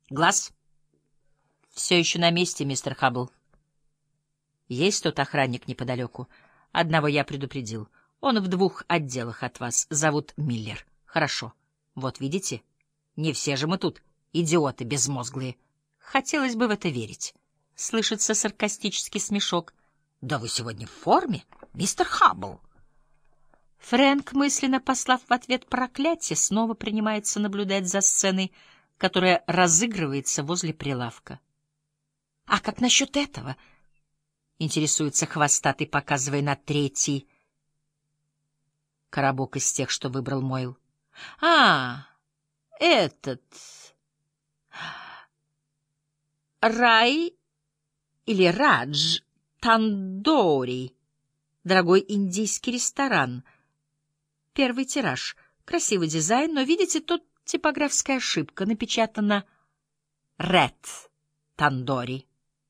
Глаз? Все еще на месте, мистер Хаббл. Есть тот охранник неподалеку. Одного я предупредил. Он в 2 отделах от вас. Зовут Миллер. Хорошо. Вот видите? Не все же мы тут идиоты безмозглые. Хотелось бы в это верить. Слышится саркастический смешок. Да вы сегодня в форме, мистер Хаббл. Фрэнк, мысленно послав в ответ проклятие, снова принимается наблюдать за сценой, которая разыгрывается возле прилавка. — А как насчет этого? — интересуется хвостатый, показывая на 3-й коробок из тех, что выбрал Мойл. — А, этот... Рай или Радж Тандори. Дорогой индийский ресторан. 1-й тираж. Красивый дизайн, но, видите, тут типографская ошибка. Напечатано «Ред Тандори».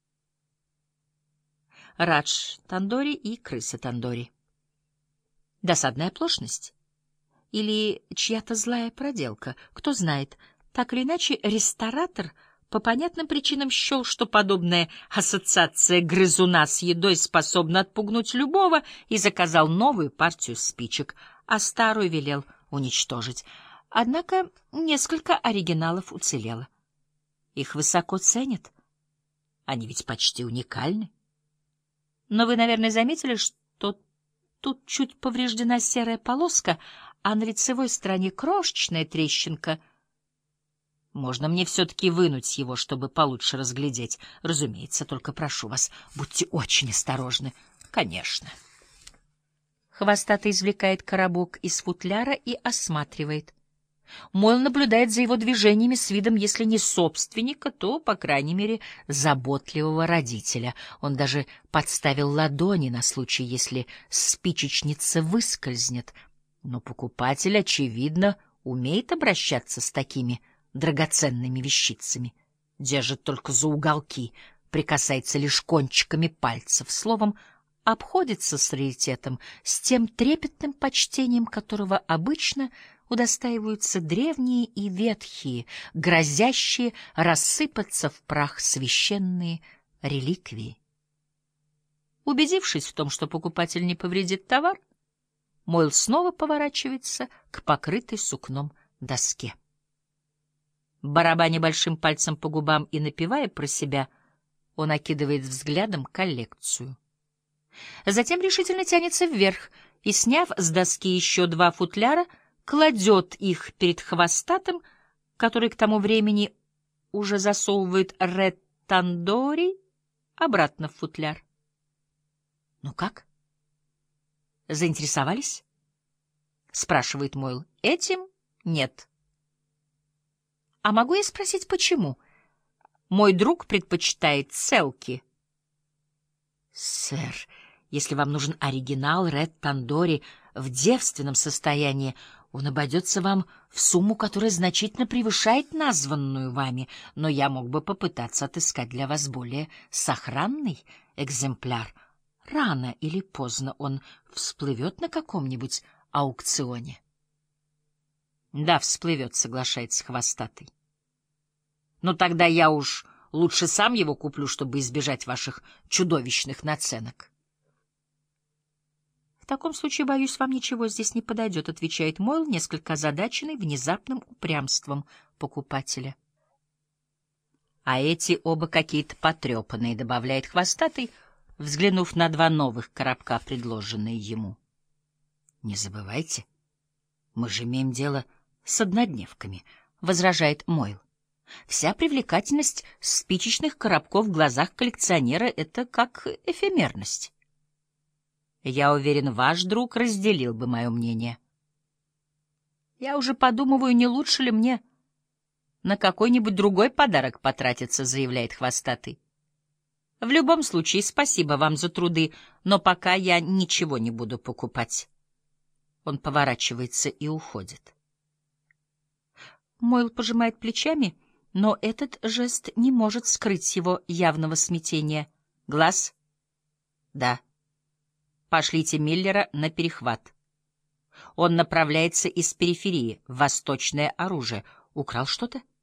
Радж Тандори и крыса Тандори. Досадная оплошность? Или чья-то злая проделка? Кто знает. Так или иначе, ресторатор по понятным причинам счел, что подобная ассоциация грызуна с едой способна отпугнуть любого, и заказал новую партию спичек, а старую велел уничтожить. Однако несколько оригиналов уцелело. Их высоко ценят. Они ведь почти уникальны. Но вы, наверное, заметили, что тут чуть повреждена серая полоска, а на лицевой стороне крошечная трещинка. Можно мне все-таки вынуть его, чтобы получше разглядеть? Разумеется, только прошу вас, будьте очень осторожны. Конечно. Хвостатый извлекает коробок из футляра и осматривает. Мойл наблюдает за его движениями с видом, если не собственника, то, по крайней мере, заботливого родителя. Он даже подставил ладони на случай, если спичечница выскользнет. Но покупатель, очевидно, умеет обращаться с такими драгоценными вещицами. Держит только за уголки, прикасается лишь кончиками пальцев. Словом, обходится с раритетом с тем трепетным почтением, которого обычно удостаиваются древние и ветхие, грозящие рассыпаться в прах священные реликвии. Убедившись в том, что покупатель не повредит товар, Мойл снова поворачивается к покрытой сукном доске. Барабаня большим пальцем по губам и напевая про себя, он окидывает взглядом коллекцию. Затем решительно тянется вверх и, сняв с доски еще 2 футляра, кладет их перед хвостатым, который к тому времени уже засовывает Ред Тандори обратно в футляр. — Ну как? Заинтересовались? — спрашивает Мойл. — Этим нет. — А могу я спросить, почему? Мой друг предпочитает селки. — Сэр, если вам нужен оригинал Ред Тандори в девственном состоянии, он обойдется вам в сумму, которая значительно превышает названную вами, но я мог бы попытаться отыскать для вас более сохранный экземпляр. Рано или поздно он всплывет на каком-нибудь аукционе. — Да, всплывет, — соглашается хвостатый. — Ну тогда я уж лучше сам его куплю, чтобы избежать ваших чудовищных наценок. — В таком случае, боюсь, вам ничего здесь не подойдет, — отвечает Мойл, несколько озадаченный внезапным упрямством покупателя. — А эти оба какие-то потрепанные, — добавляет хвостатый, взглянув на 2 новых коробка, предложенные ему. — Не забывайте, мы же имеем дело с однодневками, — возражает Мойл. Вся привлекательность спичечных коробков в глазах коллекционера — это как эфемерность. Я уверен, ваш друг разделил бы мое мнение. Я уже подумываю, не лучше ли мне на какой-нибудь другой подарок потратиться, — заявляет хвостатый. В любом случае, спасибо вам за труды, но пока я ничего не буду покупать. Он поворачивается и уходит. Мойл пожимает плечами, но этот жест не может скрыть его явного смятения. Глаз? Да. Пошлите Миллера на перехват. Он направляется из периферии в восточное оружие. Украл что-то?